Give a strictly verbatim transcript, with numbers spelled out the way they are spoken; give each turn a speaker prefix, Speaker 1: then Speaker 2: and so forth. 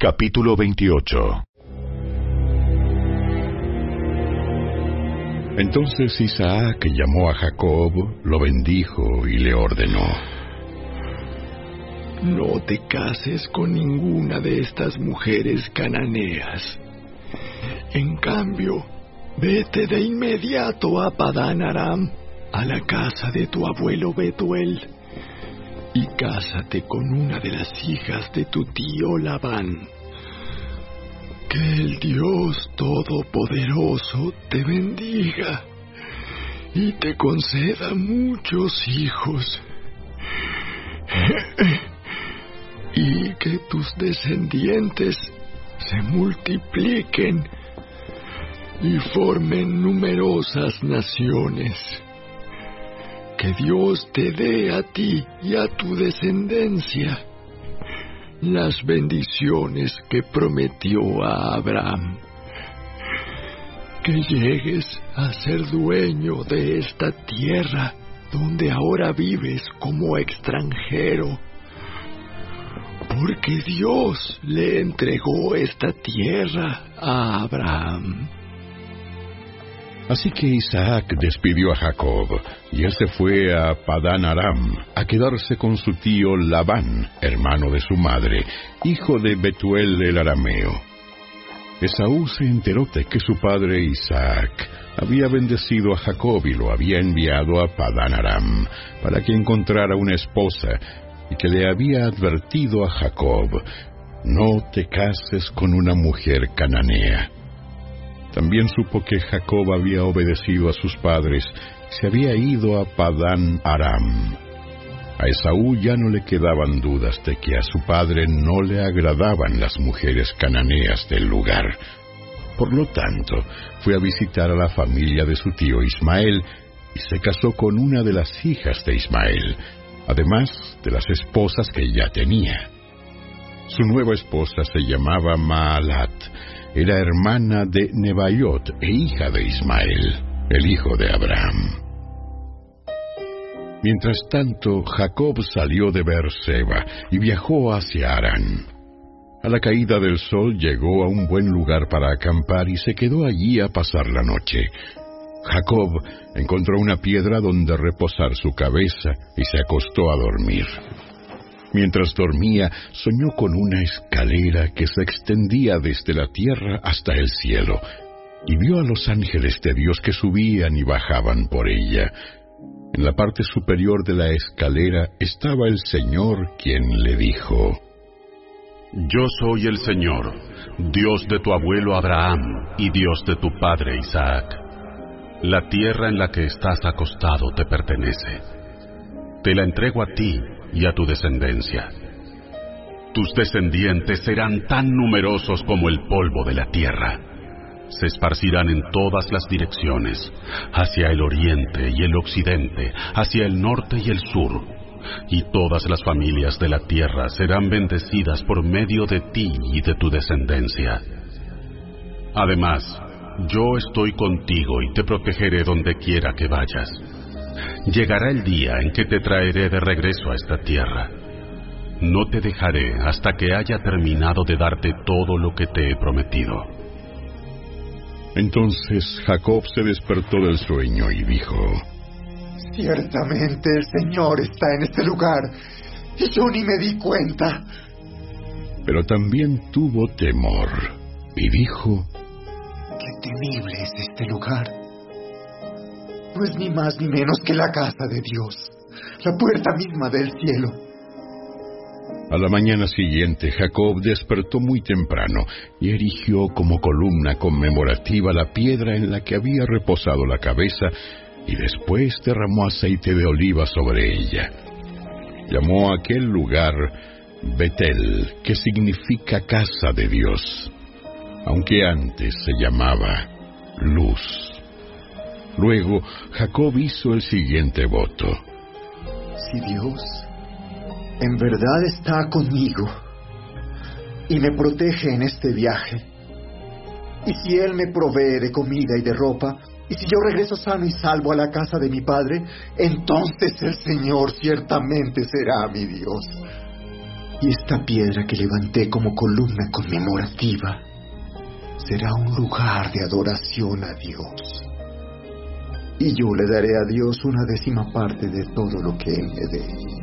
Speaker 1: Capítulo veintiocho. Entonces Isaac llamó a Jacob, lo bendijo y le ordenó:
Speaker 2: No te cases con ninguna de estas mujeres cananeas. En cambio, vete de inmediato a Padán Aram, a la casa de tu abuelo Betuel, y cásate con una de las hijas de tu tío Labán. Que el Dios Todopoderoso te bendiga y te conceda muchos hijos, y que tus descendientes se multipliquen y formen numerosas naciones. Que Dios te dé a ti y a tu descendencia las bendiciones que prometió a Abraham. Que llegues a ser dueño de esta tierra donde ahora vives como extranjero, porque Dios le entregó esta tierra a Abraham.
Speaker 1: Así que Isaac despidió a Jacob, y él se fue a Padán Aram, a quedarse con su tío Labán, hermano de su madre, hijo de Betuel el arameo. Esaú se enteró de que su padre Isaac había bendecido a Jacob y lo había enviado a Padán Aram, para que encontrara una esposa, y que le había advertido a Jacob: no te cases con una mujer cananea. También supo que Jacob había obedecido a sus padres y se había ido a Padán Aram. A Esaú ya no le quedaban dudas de que a su padre no le agradaban las mujeres cananeas del lugar. Por lo tanto, fue a visitar a la familia de su tío Ismael y se casó con una de las hijas de Ismael, además de las esposas que ya tenía. Su nueva esposa se llamaba Maalat. Era hermana de Nebaiot e hija de Ismael, el hijo de Abraham. Mientras tanto, Jacob salió de Beerseba y viajó hacia Harán. A la caída del sol llegó a un buen lugar para acampar y se quedó allí a pasar la noche. Jacob encontró una piedra donde reposar su cabeza y se acostó a dormir. Mientras dormía, soñó con una escalera que se extendía desde la tierra hasta el cielo, y vio a los ángeles de Dios que subían y bajaban por ella. En la parte superior de la escalera estaba el Señor, quien le dijo:
Speaker 3: Yo soy el Señor, Dios de tu abuelo Abraham y Dios de tu padre Isaac. La tierra en la que estás acostado te pertenece. Te la entrego a ti y a tu descendencia. Tus descendientes serán tan numerosos como el polvo de la tierra. Se esparcirán en todas las direcciones, hacia el oriente y el occidente, hacia el norte y el sur, y todas las familias de la tierra serán bendecidas por medio de ti y de tu descendencia. Además, yo estoy contigo y te protegeré donde quiera que vayas. Llegará el día en que te traeré de regreso a esta tierra. No te dejaré hasta que haya terminado de darte todo lo que te he prometido.
Speaker 1: Entonces Jacob se despertó del sueño y dijo:
Speaker 4: Ciertamente el Señor está en este lugar, y yo ni me di cuenta.
Speaker 1: Pero también tuvo temor, y dijo:
Speaker 4: Qué temible es este lugar. No es ni más ni menos que la casa de Dios, la puerta misma del cielo.
Speaker 1: A la mañana siguiente, Jacob despertó muy temprano y erigió como columna conmemorativa la piedra en la que había reposado la cabeza, y después derramó aceite de oliva sobre ella. Llamó a aquel lugar Betel, que significa casa de Dios, aunque antes se llamaba Luz. Luego, Jacob hizo el siguiente voto:
Speaker 4: Si Dios en verdad está conmigo y me protege en este viaje, y si Él me provee de comida y de ropa, y si yo regreso sano y salvo a la casa de mi padre, entonces el Señor ciertamente será mi Dios. Y esta piedra que levanté como columna conmemorativa será un lugar de adoración a Dios. Y yo le daré a Dios una décima parte de todo lo que Él me dé.